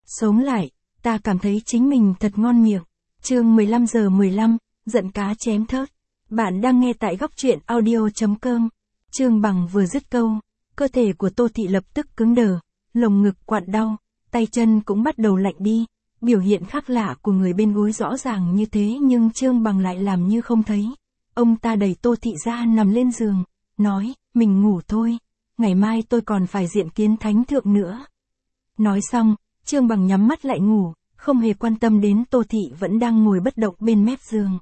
Sống lại, ta cảm thấy chính mình thật ngon miệng. Chương 15:15, giận cá chém thớt. Bạn đang nghe tại góc truyện audio.com. Trương Bằng vừa dứt câu, cơ thể của Tô Thị lập tức cứng đờ, lồng ngực quặn đau, tay chân cũng bắt đầu lạnh đi. Biểu hiện khác lạ của người bên gối rõ ràng như thế nhưng Trương Bằng lại làm như không thấy. Ông ta đẩy Tô Thị ra nằm lên giường, nói, mình ngủ thôi, ngày mai tôi còn phải diện kiến thánh thượng nữa. Nói xong, Trương Bằng nhắm mắt lại ngủ, không hề quan tâm đến Tô Thị vẫn đang ngồi bất động bên mép giường.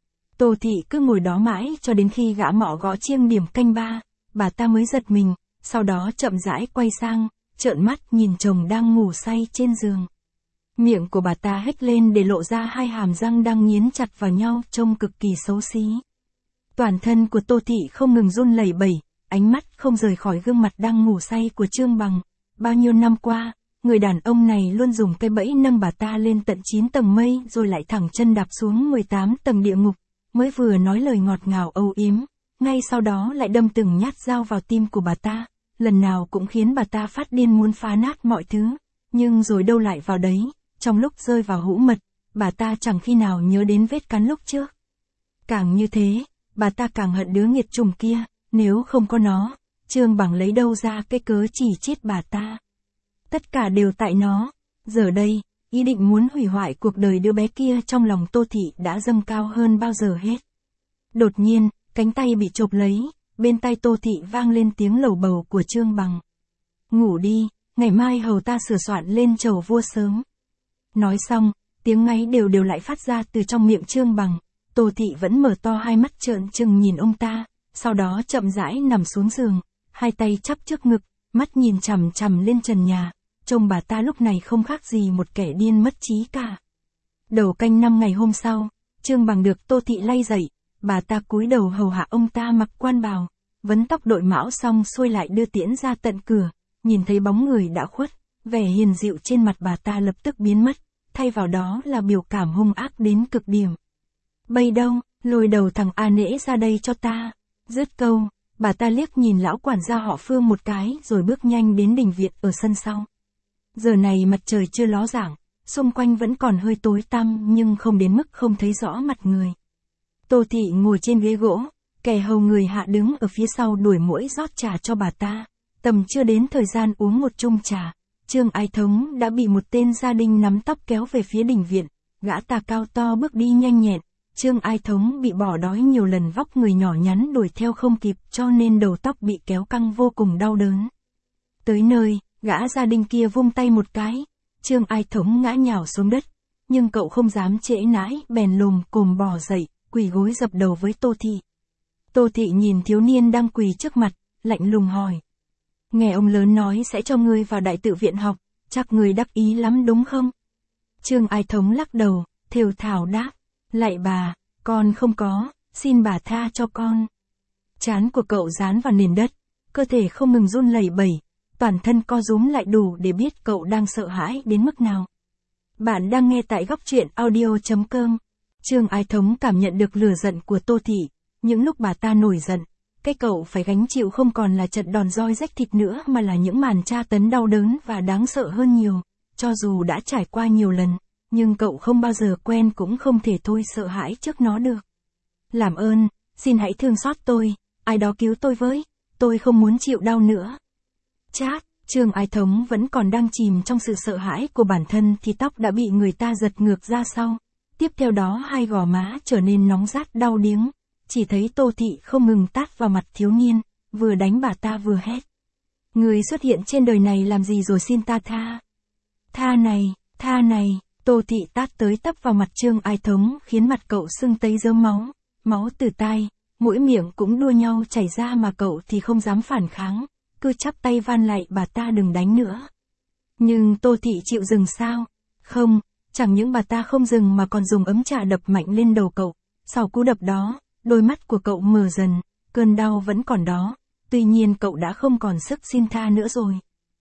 Tô Thị cứ ngồi đó mãi cho đến khi gã mọ gõ chiêng điểm canh 3, bà ta mới giật mình, sau đó chậm rãi quay sang, trợn mắt nhìn chồng đang ngủ say trên giường. Miệng của bà ta hét lên để lộ ra hai hàm răng đang nghiến chặt vào nhau trông cực kỳ xấu xí. Toàn thân của Tô Thị không ngừng run lẩy bẩy, ánh mắt không rời khỏi gương mặt đang ngủ say của Trương Bằng. Bao nhiêu năm qua, người đàn ông này luôn dùng cây bẫy nâng bà ta lên tận 9 tầng mây rồi lại thẳng chân đạp xuống 18 tầng địa ngục, mới vừa nói lời ngọt ngào âu yếm, ngay sau đó lại đâm từng nhát dao vào tim của bà ta, lần nào cũng khiến bà ta phát điên muốn phá nát mọi thứ, nhưng rồi đâu lại vào đấy, trong lúc rơi vào hũ mật, bà ta chẳng khi nào nhớ đến vết cắn lúc trước. Càng như thế, bà ta càng hận đứa nghiệt chủng kia, nếu không có nó, Trương Bằng lấy đâu ra cái cớ chỉ trích bà ta. Tất cả đều tại nó. Giờ đây, ý định muốn hủy hoại cuộc đời đứa bé kia trong lòng Tô Thị đã dâng cao hơn bao giờ hết. Đột nhiên, cánh tay bị chộp lấy, bên tai Tô Thị vang lên tiếng lầu bầu của Trương Bằng. Ngủ đi, ngày mai hầu ta sửa soạn lên chầu vua sớm. Nói xong, tiếng ngáy đều đều lại phát ra từ trong miệng Trương Bằng. Tô Thị vẫn mở to hai mắt trợn trừng nhìn ông ta, sau đó chậm rãi nằm xuống giường, hai tay chắp trước ngực, mắt nhìn chằm chằm lên trần nhà. Trông bà ta lúc này không khác gì một kẻ điên mất trí cả. Đầu canh 5 ngày hôm sau, Trương Bằng được Tô Thị lay dậy, bà ta cúi đầu hầu hạ ông ta mặc quan bào, vấn tóc đội mão xong xuôi lại đưa tiễn ra tận cửa, nhìn thấy bóng người đã khuất, vẻ hiền dịu trên mặt bà ta lập tức biến mất, thay vào đó là biểu cảm hung ác đến cực điểm. Bây đâu, lôi đầu thằng A Nễ ra đây cho ta. Dứt câu, bà ta liếc nhìn lão quản gia họ Phương một cái rồi bước nhanh đến đình viện ở sân sau. Giờ này mặt trời chưa ló dạng, xung quanh vẫn còn hơi tối tăm nhưng không đến mức không thấy rõ mặt người. Tô Thị ngồi trên ghế gỗ, kẻ hầu người hạ đứng ở phía sau đuổi muỗi rót trà cho bà ta. Tầm chưa đến thời gian uống một chung trà, Trương Ái Thống đã bị một tên gia đình nắm tóc kéo về phía đình viện, gã ta cao to bước đi nhanh nhẹn. Trương Ái Thống bị bỏ đói nhiều lần vóc người nhỏ nhắn đuổi theo không kịp cho nên đầu tóc bị kéo căng vô cùng đau đớn. Tới nơi, gã gia đình kia vung tay một cái, Trương Ái Thống ngã nhào xuống đất, nhưng cậu không dám trễ nãi bèn lồm cồm bò dậy, quỳ gối dập đầu với Tô Thị. Tô Thị nhìn thiếu niên đang quỳ trước mặt, lạnh lùng hỏi. Nghe ông lớn nói sẽ cho ngươi vào đại tự viện học, chắc ngươi đắc ý lắm đúng không? Trương Ái Thống lắc đầu, thều thào đáp. Lạy bà, con không có, xin bà tha cho con. Trán của cậu dán vào nền đất, cơ thể không ngừng run lẩy bẩy, toàn thân co rúm lại đủ để biết cậu đang sợ hãi đến mức nào. Bạn đang nghe tại góc truyện audio.com. Trương Ái Thống cảm nhận được lửa giận của Tô Thị, những lúc bà ta nổi giận, cái cậu phải gánh chịu không còn là trận đòn roi rách thịt nữa mà là những màn tra tấn đau đớn và đáng sợ hơn nhiều, cho dù đã trải qua nhiều lần. Nhưng cậu không bao giờ quen cũng không thể thôi sợ hãi trước nó được. Làm ơn, xin hãy thương xót tôi, ai đó cứu tôi với, tôi không muốn chịu đau nữa. Chát, Trương Ái Thống vẫn còn đang chìm trong sự sợ hãi của bản thân thì tóc đã bị người ta giật ngược ra sau. Tiếp theo đó hai gò má trở nên nóng rát đau điếng, chỉ thấy Tô Thị không ngừng tát vào mặt thiếu niên, vừa đánh bà ta vừa hét. Người xuất hiện trên đời này làm gì rồi xin ta tha? Tha này. Tô Thị tát tới tấp vào mặt Trương Ái Thống khiến mặt cậu sưng tấy rớm máu, máu từ tai, mũi miệng cũng đua nhau chảy ra mà cậu thì không dám phản kháng, cứ chắp tay van lạy bà ta đừng đánh nữa. Nhưng Tô Thị chịu dừng sao? Không, chẳng những bà ta không dừng mà còn dùng ấm trà đập mạnh lên đầu cậu, sau cú đập đó, đôi mắt của cậu mờ dần, cơn đau vẫn còn đó, tuy nhiên cậu đã không còn sức xin tha nữa rồi.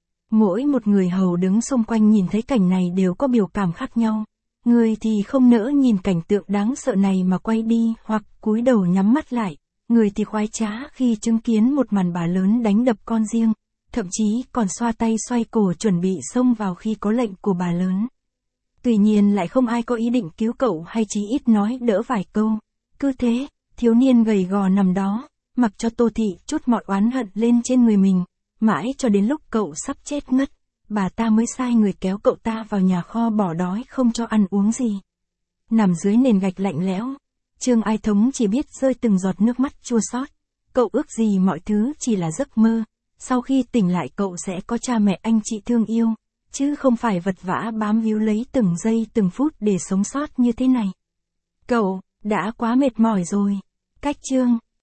Mỗi một người hầu đứng xung quanh nhìn thấy cảnh này đều có biểu cảm khác nhau. Người thì không nỡ nhìn cảnh tượng đáng sợ này mà quay đi hoặc cúi đầu nhắm mắt lại. Người thì khoái trá khi chứng kiến một màn bà lớn đánh đập con riêng. thậm chí còn xoa tay xoay cổ chuẩn bị xông vào khi có lệnh của bà lớn. Tuy nhiên lại không ai có ý định cứu cậu hay chí ít nói đỡ vài câu. Cứ thế, thiếu niên gầy gò nằm đó, mặc cho Tô Thị trút mọi oán hận lên trên người mình, mãi cho đến lúc cậu sắp chết ngất, bà ta mới sai người kéo cậu ta vào nhà kho bỏ đói không cho ăn uống gì. Nằm dưới nền gạch lạnh lẽo, Trương Ái Thống chỉ biết rơi từng giọt nước mắt chua xót. Cậu ước gì mọi thứ chỉ là giấc mơ, sau khi tỉnh lại cậu sẽ có cha mẹ anh chị thương yêu, chứ không phải vật vã bám víu lấy từng giây từng phút để sống sót như thế này. Cậu đã quá mệt mỏi rồi. Cách chương